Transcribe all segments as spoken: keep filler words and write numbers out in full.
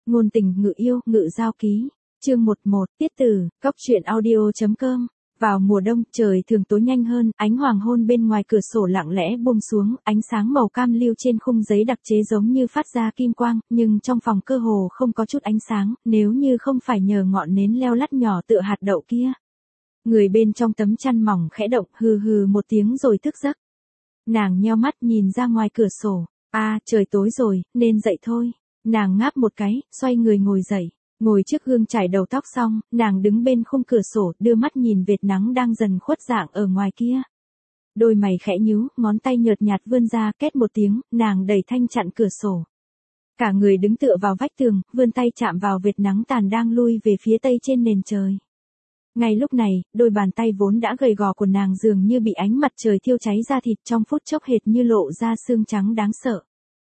ngôn tình ngự yêu, ngự giao ký. Chương mười một, tiết tử, cóc truyện audio.com. Vào mùa đông, trời thường tối nhanh hơn, ánh hoàng hôn bên ngoài cửa sổ lặng lẽ buông xuống, ánh sáng màu cam lưu trên khung giấy đặc chế giống như phát ra kim quang, nhưng trong phòng cơ hồ không có chút ánh sáng, nếu như không phải nhờ ngọn nến leo lắt nhỏ tựa hạt đậu kia. Người bên trong tấm chăn mỏng khẽ động, hừ hừ một tiếng rồi thức giấc. Nàng nheo mắt nhìn ra ngoài cửa sổ, a, trời tối rồi, nên dậy thôi. Nàng ngáp một cái, xoay người ngồi dậy. Ngồi trước gương chải đầu tóc xong, nàng đứng bên khung cửa sổ, đưa mắt nhìn vệt nắng đang dần khuất dạng ở ngoài kia. Đôi mày khẽ nhíu, ngón tay nhợt nhạt vươn ra, két một tiếng, nàng đẩy thanh chặn cửa sổ. Cả người đứng tựa vào vách tường, vươn tay chạm vào vệt nắng tàn đang lui về phía tây trên nền trời. Ngay lúc này, đôi bàn tay vốn đã gầy gò của nàng dường như bị ánh mặt trời thiêu cháy da thịt, trong phút chốc hệt như lộ ra xương trắng đáng sợ.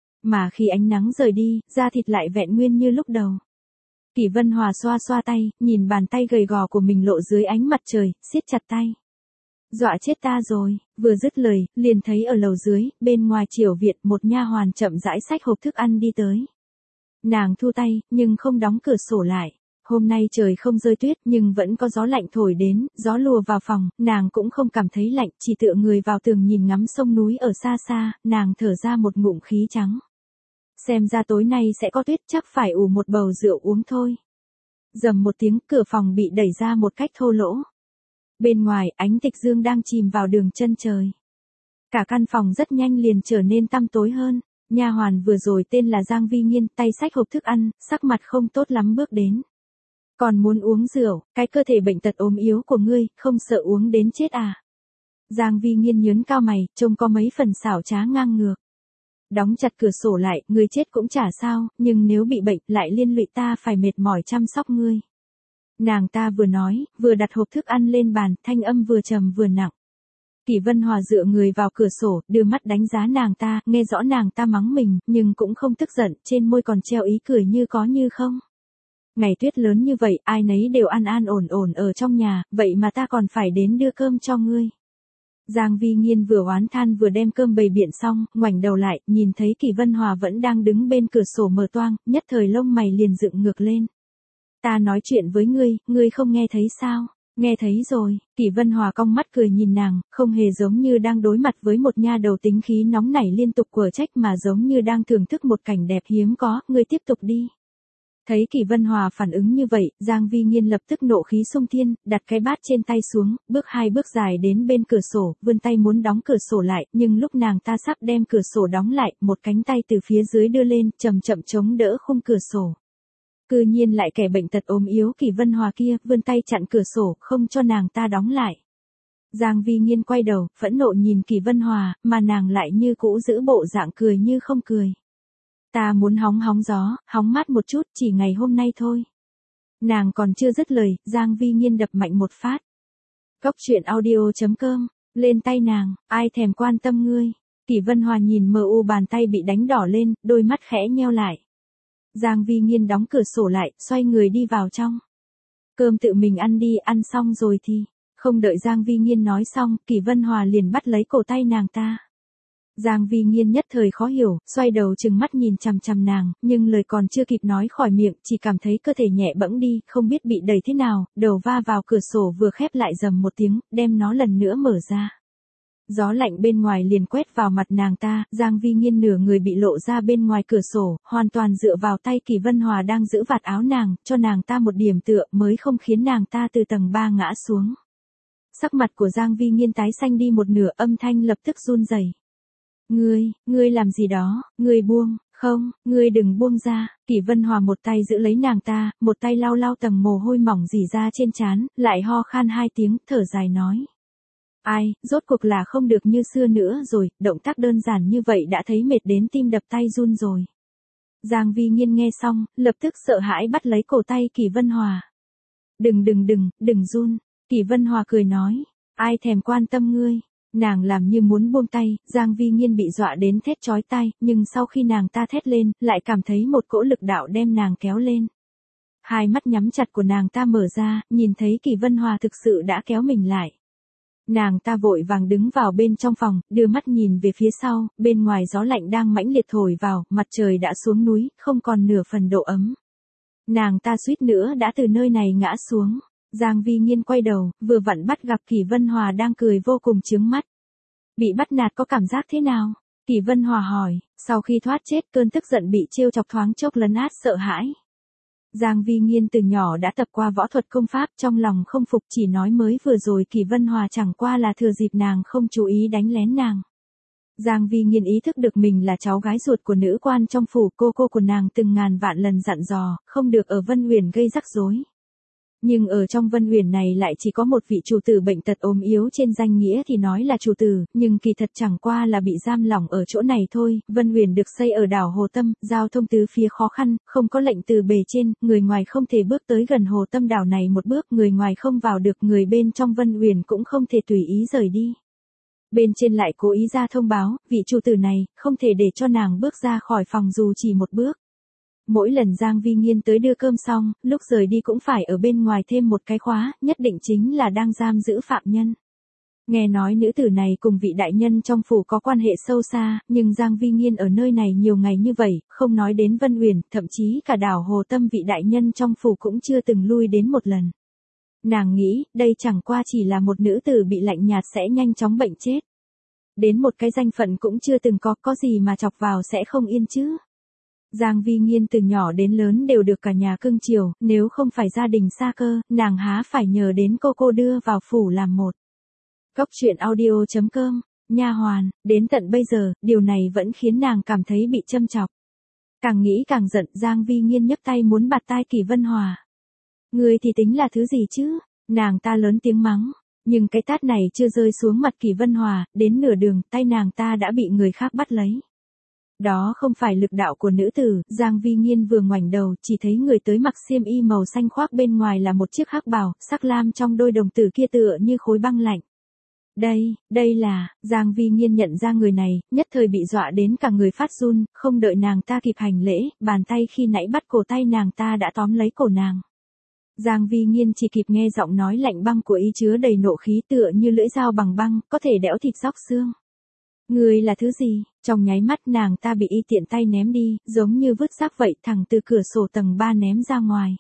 Mà khi ánh nắng rời đi, da thịt lại vẹn nguyên như lúc đầu. Kỷ Vân Hòa xoa xoa tay, nhìn bàn tay gầy gò của mình lộ dưới ánh mặt trời, siết chặt tay. Dọa chết ta rồi, vừa dứt lời, liền thấy ở lầu dưới, bên ngoài chiểu viện một nha hoàn chậm rãi xách hộp thức ăn đi tới. Nàng thu tay, nhưng không đóng cửa sổ lại. Hôm nay trời không rơi tuyết nhưng vẫn có gió lạnh thổi đến, gió lùa vào phòng, nàng cũng không cảm thấy lạnh, chỉ tựa người vào tường nhìn ngắm sông núi ở xa xa, nàng thở ra một ngụm khí trắng. Xem ra tối nay sẽ có tuyết, chắc phải ủ một bầu rượu uống thôi. Rầm một tiếng, cửa phòng bị đẩy ra một cách thô lỗ. Bên ngoài, ánh tịch dương đang chìm vào đường chân trời. Cả căn phòng rất nhanh liền trở nên tăm tối hơn. Nha hoàn vừa rồi tên là Giang Vi Nghiên, tay xách hộp thức ăn, sắc mặt không tốt lắm bước đến. Còn muốn uống rượu, cái cơ thể bệnh tật ốm yếu của ngươi, không sợ uống đến chết à? Giang Vi Nghiên nhớn cao mày, trông có mấy phần xảo trá ngang ngược. Đóng chặt cửa sổ lại, ngươi chết cũng chả sao, nhưng nếu bị bệnh lại liên lụy ta phải mệt mỏi chăm sóc ngươi. Nàng ta vừa nói, vừa đặt hộp thức ăn lên bàn, thanh âm vừa trầm vừa nặng. Kỷ Vân Hòa dựa người vào cửa sổ, đưa mắt đánh giá nàng ta, nghe rõ nàng ta mắng mình, nhưng cũng không tức giận, trên môi còn treo ý cười như có như không. Ngày tuyết lớn như vậy, ai nấy đều an an ổn ổn ở trong nhà, vậy mà ta còn phải đến đưa cơm cho ngươi. Giang Vi Nghiên vừa oán than vừa đem cơm bày biện xong, ngoảnh đầu lại, nhìn thấy Kỷ Vân Hòa vẫn đang đứng bên cửa sổ mở toang, nhất thời lông mày liền dựng ngược lên. Ta nói chuyện với ngươi, ngươi không nghe thấy sao? Nghe thấy rồi. Kỷ Vân Hòa cong mắt cười nhìn nàng, không hề giống như đang đối mặt với một nha đầu tính khí nóng nảy liên tục quở trách mà giống như đang thưởng thức một cảnh đẹp hiếm có, ngươi tiếp tục đi. Thấy Kỷ Vân Hòa phản ứng như vậy, Giang Vi Nghiên lập tức nộ khí xung thiên, đặt cái bát trên tay xuống, bước hai bước dài đến bên cửa sổ, vươn tay muốn đóng cửa sổ lại, nhưng lúc nàng ta sắp đem cửa sổ đóng lại, một cánh tay từ phía dưới đưa lên, chậm chậm chống đỡ khung cửa sổ. Cư nhiên lại kẻ bệnh tật ốm yếu Kỷ Vân Hòa kia, vươn tay chặn cửa sổ, không cho nàng ta đóng lại. Giang Vi Nghiên quay đầu, phẫn nộ nhìn Kỷ Vân Hòa, mà nàng lại như cũ giữ bộ dạng cười như không cười. Ta muốn hóng hóng gió, hóng mát một chút, chỉ ngày hôm nay thôi. Nàng còn chưa dứt lời, Giang Vi Nghiên đập mạnh một phát. Cóc truyện audio.com, lên tay nàng, ai thèm quan tâm ngươi. Kỷ Vân Hòa nhìn mờ u bàn tay bị đánh đỏ lên, đôi mắt khẽ nheo lại. Giang Vi Nghiên đóng cửa sổ lại, xoay người đi vào trong. Cơm tự mình ăn đi, ăn xong rồi thì. Không đợi Giang Vi Nghiên nói xong, Kỷ Vân Hòa liền bắt lấy cổ tay nàng ta. Giang Vi Nghiên nhất thời khó hiểu, xoay đầu trừng mắt nhìn chằm chằm nàng, nhưng lời còn chưa kịp nói khỏi miệng, chỉ cảm thấy cơ thể nhẹ bẫng đi, không biết bị đẩy thế nào, đầu va vào cửa sổ vừa khép lại rầm một tiếng, đem nó lần nữa mở ra. Gió lạnh bên ngoài liền quét vào mặt nàng ta, Giang Vi Nghiên nửa người bị lộ ra bên ngoài cửa sổ, hoàn toàn dựa vào tay Kỷ Vân Hòa đang giữ vạt áo nàng, cho nàng ta một điểm tựa mới không khiến nàng ta từ tầng ba ngã xuống. Sắc mặt của Giang Vi Nghiên tái xanh đi một nửa, âm thanh lập tức run rẩy. Ngươi, ngươi làm gì đó, ngươi buông, không, ngươi đừng buông ra. Kỷ Vân Hòa một tay giữ lấy nàng ta, một tay lau lau tầng mồ hôi mỏng rỉ ra trên trán, lại ho khan hai tiếng, thở dài nói. Ai, rốt cuộc là không được như xưa nữa rồi, động tác đơn giản như vậy đã thấy mệt đến tim đập tay run rồi. Giang Vi Nghiên nghe xong, lập tức sợ hãi bắt lấy cổ tay Kỷ Vân Hòa. Đừng đừng đừng, đừng run. Kỷ Vân Hòa cười nói, ai thèm quan tâm ngươi. Nàng làm như muốn buông tay, Giang Vi Nghiên bị dọa đến thét chói tai, nhưng sau khi nàng ta thét lên, lại cảm thấy một cỗ lực đạo đem nàng kéo lên. Hai mắt nhắm chặt của nàng ta mở ra, nhìn thấy Kỷ Vân Hòa thực sự đã kéo mình lại. Nàng ta vội vàng đứng vào bên trong phòng, đưa mắt nhìn về phía sau, bên ngoài gió lạnh đang mãnh liệt thổi vào, mặt trời đã xuống núi, không còn nửa phần độ ấm. Nàng ta suýt nữa đã từ nơi này ngã xuống. Giang Vi Nghiên quay đầu, vừa vặn bắt gặp Kỷ Vân Hòa đang cười vô cùng chướng mắt. Bị bắt nạt có cảm giác thế nào? Kỷ Vân Hòa hỏi, sau khi thoát chết cơn tức giận bị trêu chọc thoáng chốc lấn át sợ hãi. Giang Vi Nghiên từ nhỏ đã tập qua võ thuật công pháp, trong lòng không phục, chỉ nói mới vừa rồi Kỷ Vân Hòa chẳng qua là thừa dịp nàng không chú ý đánh lén nàng. Giang Vi Nghiên ý thức được mình là cháu gái ruột của nữ quan trong phủ, cô cô của nàng từng ngàn vạn lần dặn dò, không được ở Vân Uyển gây rắc rối. Nhưng ở trong Vân Uyển này lại chỉ có một vị chủ tử bệnh tật ốm yếu, trên danh nghĩa thì nói là chủ tử, nhưng kỳ thật chẳng qua là bị giam lỏng ở chỗ này thôi. Vân Uyển được xây ở đảo Hồ Tâm, giao thông tứ phía khó khăn, không có lệnh từ bề trên, người ngoài không thể bước tới gần Hồ Tâm đảo này một bước, người ngoài không vào được, người bên trong Vân Uyển cũng không thể tùy ý rời đi. Bên trên lại cố ý ra thông báo, vị chủ tử này không thể để cho nàng bước ra khỏi phòng dù chỉ một bước. Mỗi lần Giang Vi Nghiên tới đưa cơm xong, lúc rời đi cũng phải ở bên ngoài thêm một cái khóa, nhất định chính là đang giam giữ phạm nhân. Nghe nói nữ tử này cùng vị đại nhân trong phủ có quan hệ sâu xa, nhưng Giang Vi Nghiên ở nơi này nhiều ngày như vậy, không nói đến Vân Uyển, thậm chí cả đảo Hồ Tâm vị đại nhân trong phủ cũng chưa từng lui đến một lần. Nàng nghĩ, đây chẳng qua chỉ là một nữ tử bị lạnh nhạt sẽ nhanh chóng bệnh chết. Đến một cái danh phận cũng chưa từng có, có gì mà chọc vào sẽ không yên chứ. Giang Vi Nghiên từ nhỏ đến lớn đều được cả nhà cưng chiều, nếu không phải gia đình xa cơ, nàng há phải nhờ đến cô cô đưa vào phủ làm một. Cốc truyện audio chấm com, nha hoàn, đến tận bây giờ, điều này vẫn khiến nàng cảm thấy bị châm chọc. Càng nghĩ càng giận, Giang Vi Nghiên nhấc tay muốn bạt tai Kỷ Vân Hòa. Người thì tính là thứ gì chứ? Nàng ta lớn tiếng mắng, nhưng cái tát này chưa rơi xuống mặt Kỷ Vân Hòa, đến nửa đường, tay nàng ta đã bị người khác bắt lấy. Đó không phải lực đạo của nữ tử, Giang Vi Nghiên vừa ngoảnh đầu, chỉ thấy người tới mặc xiêm y màu xanh khoác bên ngoài là một chiếc hắc bào, sắc lam trong đôi đồng tử kia tựa như khối băng lạnh. Đây, đây là, Giang Vi Nghiên nhận ra người này, nhất thời bị dọa đến cả người phát run, không đợi nàng ta kịp hành lễ, bàn tay khi nãy bắt cổ tay nàng ta đã tóm lấy cổ nàng. Giang Vi Nghiên chỉ kịp nghe giọng nói lạnh băng của y chứa đầy nộ khí tựa như lưỡi dao bằng băng, có thể đẽo thịt róc xương. Người là thứ gì? Trong nháy mắt nàng ta bị y tiện tay ném đi, giống như vứt rác vậy, thẳng từ cửa sổ tầng ba ném ra ngoài.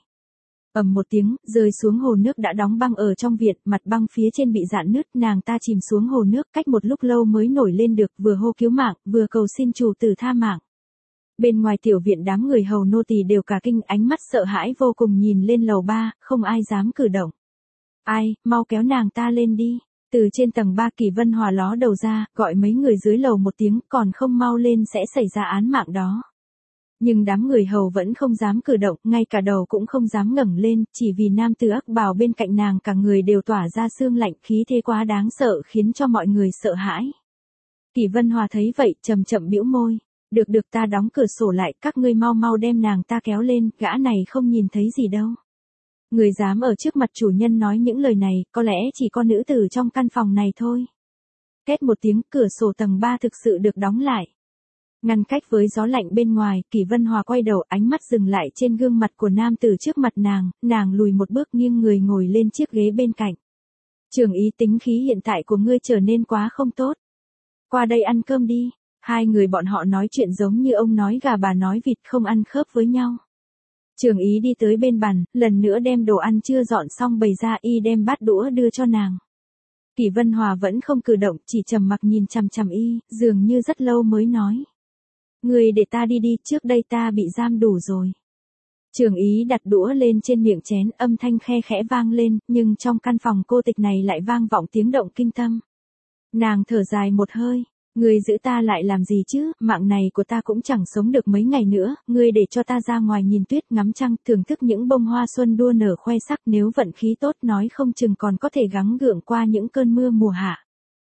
Ầm một tiếng, rơi xuống hồ nước đã đóng băng ở trong viện, mặt băng phía trên bị rạn nứt, nàng ta chìm xuống hồ nước, cách một lúc lâu mới nổi lên được, vừa hô cứu mạng, vừa cầu xin chủ tử tha mạng. Bên ngoài tiểu viện đám người hầu nô tỳ đều cả kinh, ánh mắt sợ hãi vô cùng nhìn lên lầu ba, không ai dám cử động. Ai, mau kéo nàng ta lên đi. Từ trên tầng ba Kỷ Vân Hòa ló đầu ra, gọi mấy người dưới lầu một tiếng, còn không mau lên sẽ xảy ra án mạng đó. Nhưng đám người hầu vẫn không dám cử động, ngay cả đầu cũng không dám ngẩng lên, chỉ vì nam tử ắc bào bên cạnh nàng cả người đều tỏa ra sương lạnh, khí thế quá đáng sợ khiến cho mọi người sợ hãi. Kỷ Vân Hòa thấy vậy, chậm chậm bĩu môi. Được được, ta đóng cửa sổ lại, các ngươi mau mau đem nàng ta kéo lên, gã này không nhìn thấy gì đâu. Người dám ở trước mặt chủ nhân nói những lời này, có lẽ chỉ có nữ tử trong căn phòng này thôi. Két một tiếng, cửa sổ tầng ba thực sự được đóng lại. Ngăn cách với gió lạnh bên ngoài, Kỷ Vân Hòa quay đầu, ánh mắt dừng lại trên gương mặt của nam tử trước mặt nàng, nàng lùi một bước nghiêng người ngồi lên chiếc ghế bên cạnh. Trường ý, tính khí hiện tại của ngươi trở nên quá không tốt. Qua đây ăn cơm đi. Hai người bọn họ nói chuyện giống như ông nói gà bà nói vịt, không ăn khớp với nhau. Trường ý đi tới bên bàn, lần nữa đem đồ ăn chưa dọn xong bày ra, y đem bát đũa đưa cho nàng. Kỷ Vân Hòa vẫn không cử động, chỉ trầm mặc nhìn chằm chằm y, dường như rất lâu mới nói. Người để ta đi đi, trước đây ta bị giam đủ rồi. Trường ý đặt đũa lên trên miệng chén, âm thanh khe khẽ vang lên, nhưng trong căn phòng cô tịch này lại vang vọng tiếng động kinh tâm. Nàng thở dài một hơi. Ngươi giữ ta lại làm gì chứ, mạng này của ta cũng chẳng sống được mấy ngày nữa, ngươi để cho ta ra ngoài nhìn tuyết ngắm trăng, thưởng thức những bông hoa xuân đua nở khoe sắc, nếu vận khí tốt nói không chừng còn có thể gắng gượng qua những cơn mưa mùa hạ.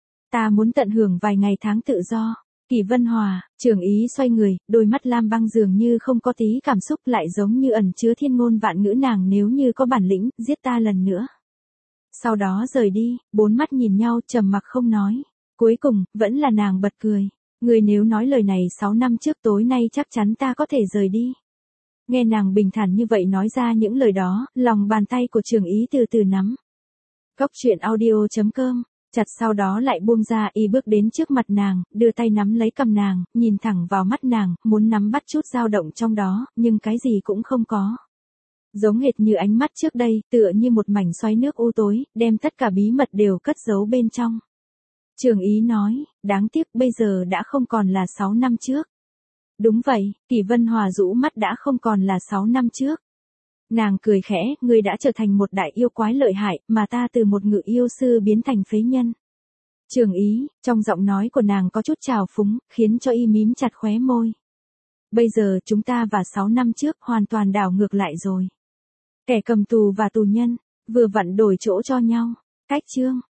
Ta muốn tận hưởng vài ngày tháng tự do. Kỷ Vân Hòa, Trường ý xoay người, đôi mắt lam băng dường như không có tí cảm xúc, lại giống như ẩn chứa thiên ngôn vạn ngữ, nàng nếu như có bản lĩnh, giết ta lần nữa. Sau đó rời đi, bốn mắt nhìn nhau trầm mặc không nói. Cuối cùng, vẫn là nàng bật cười. Người nếu nói lời này sáu năm trước tối nay chắc chắn ta có thể rời đi. Nghe nàng bình thản như vậy nói ra những lời đó, lòng bàn tay của Trường ý từ từ nắm. Cốc truyện audio chấm com, chặt sau đó lại buông ra, y bước đến trước mặt nàng, đưa tay nắm lấy cầm nàng, nhìn thẳng vào mắt nàng, muốn nắm bắt chút dao động trong đó, nhưng cái gì cũng không có. Giống hệt như ánh mắt trước đây, tựa như một mảnh xoáy nước u tối, đem tất cả bí mật đều cất giấu bên trong. Trường Ý nói, đáng tiếc bây giờ đã không còn là sáu năm trước. Đúng vậy, Kỷ Vân Hòa rũ mắt đã không còn là sáu năm trước. Nàng cười khẽ, ngươi đã trở thành một đại yêu quái lợi hại, mà ta từ một ngự yêu sư biến thành phế nhân. Trường Ý, trong giọng nói của nàng có chút trào phúng, khiến cho y mím chặt khóe môi. Bây giờ chúng ta và sáu năm trước hoàn toàn đảo ngược lại rồi. Kẻ cầm tù và tù nhân, vừa vặn đổi chỗ cho nhau. Cách chương